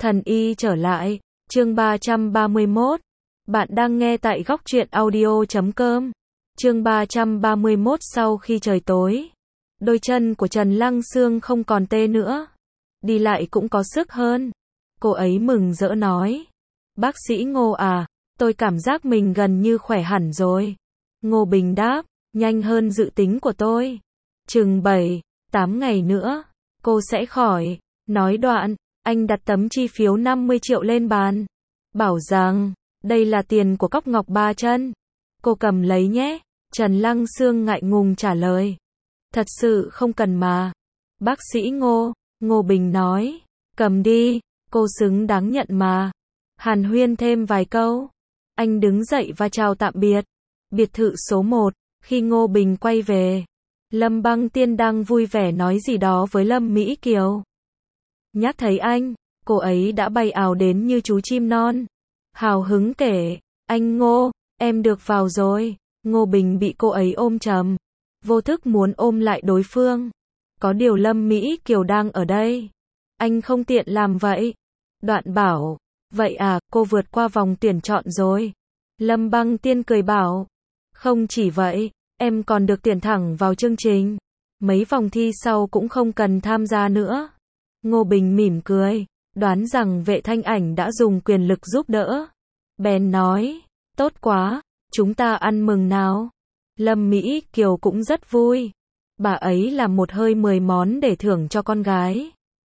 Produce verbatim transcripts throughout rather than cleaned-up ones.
Thần y trở lại, chương ba trăm ba mươi mốt. Bạn đang nghe tại góc truyện audio chấm com. Chương ba trăm ba mươi mốt. Sau khi trời tối, đôi chân của Trần Lăng Xương không còn tê nữa, đi lại cũng có sức hơn. Cô ấy mừng rỡ nói: "Bác sĩ Ngô à, tôi cảm giác mình gần như khỏe hẳn rồi." Ngô Bình đáp: "Nhanh hơn dự tính của tôi. Chừng bảy, tám ngày nữa, cô sẽ khỏi." Nói đoạn, anh đặt tấm chi phiếu năm mươi triệu lên bàn, bảo rằng, đây là tiền của cóc ngọc ba chân. Cô cầm lấy nhé. Trần Lăng Xương ngại ngùng trả lời: "Thật sự không cần mà." "Bác sĩ Ngô," Ngô Bình nói, "cầm đi, cô xứng đáng nhận mà." Hàn huyên thêm vài câu, anh đứng dậy và chào tạm biệt. Biệt thự số một, khi Ngô Bình quay về, Lâm Băng Tiên đang vui vẻ nói gì đó với Lâm Mỹ Kiều. Nhắc thấy anh, cô ấy đã bay ào đến như chú chim non, hào hứng kể: "Anh Ngô, em được vào rồi." Ngô Bình bị cô ấy ôm chầm, vô thức muốn ôm lại đối phương. Có điều Lâm Mỹ Kiều đang ở đây, anh không tiện làm vậy. Đoạn bảo: "Vậy à, cô vượt qua vòng tuyển chọn rồi." Lâm Băng Tiên cười bảo: "Không chỉ vậy, em còn được tuyển thẳng vào chương trình. Mấy vòng thi sau cũng không cần tham gia nữa." Ngô Bình mỉm cười, đoán rằng Vệ Thanh Ảnh đã dùng quyền lực giúp đỡ. Bèn nói: "Tốt quá, chúng ta ăn mừng nào." Lâm Mỹ Kiều cũng rất vui. Bà ấy làm một hơi mười món để thưởng cho con gái.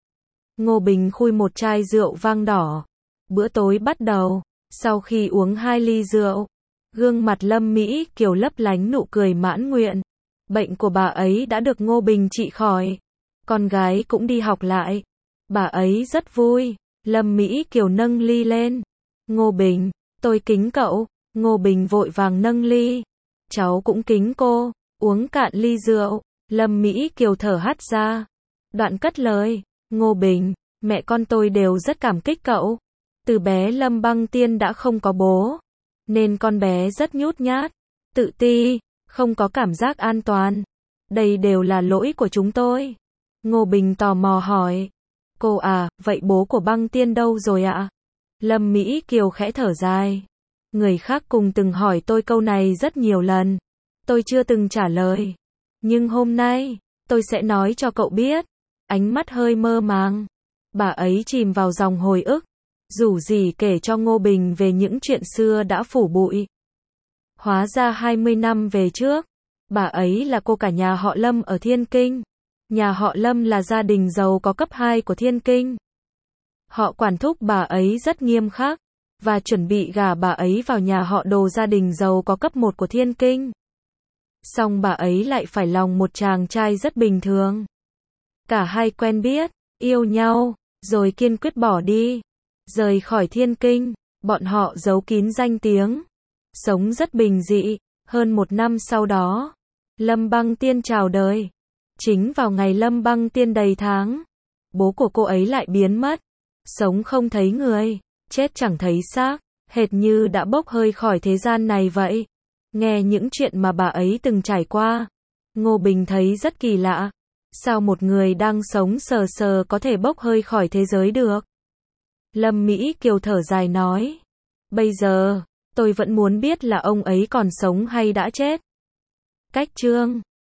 Ngô Bình khui một chai rượu vang đỏ. Bữa tối bắt đầu. Sau khi uống hai ly rượu, gương mặt Lâm Mỹ Kiều lấp lánh nụ cười mãn nguyện. Bệnh của bà ấy đã được Ngô Bình trị khỏi. Con gái cũng đi học lại. Bà ấy rất vui. Lâm Mỹ Kiều nâng ly lên. "Ngô Bình, tôi kính cậu." Ngô Bình vội vàng nâng ly. "Cháu cũng kính cô." Uống cạn ly rượu, Lâm Mỹ Kiều thở hắt ra. Đoạn cất lời: "Ngô Bình, mẹ con tôi đều rất cảm kích cậu. Từ bé Lâm Băng Tiên đã không có bố, nên con bé rất nhút nhát, tự ti, không có cảm giác an toàn. Đây đều là lỗi của chúng tôi." Ngô Bình tò mò hỏi: "Cô à, vậy bố của Băng Tiên đâu rồi ạ?" Lâm Mỹ Kiều khẽ thở dài: "Người khác cùng từng hỏi tôi câu này rất nhiều lần. Tôi chưa từng trả lời. Nhưng hôm nay, tôi sẽ nói cho cậu biết." Ánh mắt hơi mơ màng, bà ấy chìm vào dòng hồi ức, rủ rỉ kể cho Ngô Bình về những chuyện xưa đã phủ bụi. Hóa ra hai mươi năm về trước, bà ấy là cô cả nhà họ Lâm ở Thiên Kinh. Nhà họ Lâm là gia đình giàu có cấp hai của Thiên Kinh. Họ quản thúc bà ấy rất nghiêm khắc, và chuẩn bị gả bà ấy vào nhà họ Đồ, gia đình giàu có cấp một của Thiên Kinh. Song bà ấy lại phải lòng một chàng trai rất bình thường. Cả hai quen biết, yêu nhau, rồi kiên quyết bỏ đi, rời khỏi Thiên Kinh. Bọn họ giấu kín danh tiếng, sống rất bình dị. Hơn một năm sau đó, Lâm Băng Tiên chào đời. Chính vào ngày Lâm Băng Tiên đầy tháng, bố của cô ấy lại biến mất. Sống không thấy người, chết chẳng thấy xác, hệt như đã bốc hơi khỏi thế gian này vậy. Nghe những chuyện mà bà ấy từng trải qua, Ngô Bình thấy rất kỳ lạ. Sao một người đang sống sờ sờ có thể bốc hơi khỏi thế giới được? Lâm Mỹ Kiều thở dài nói: "Bây giờ, tôi vẫn muốn biết là ông ấy còn sống hay đã chết." Cách chương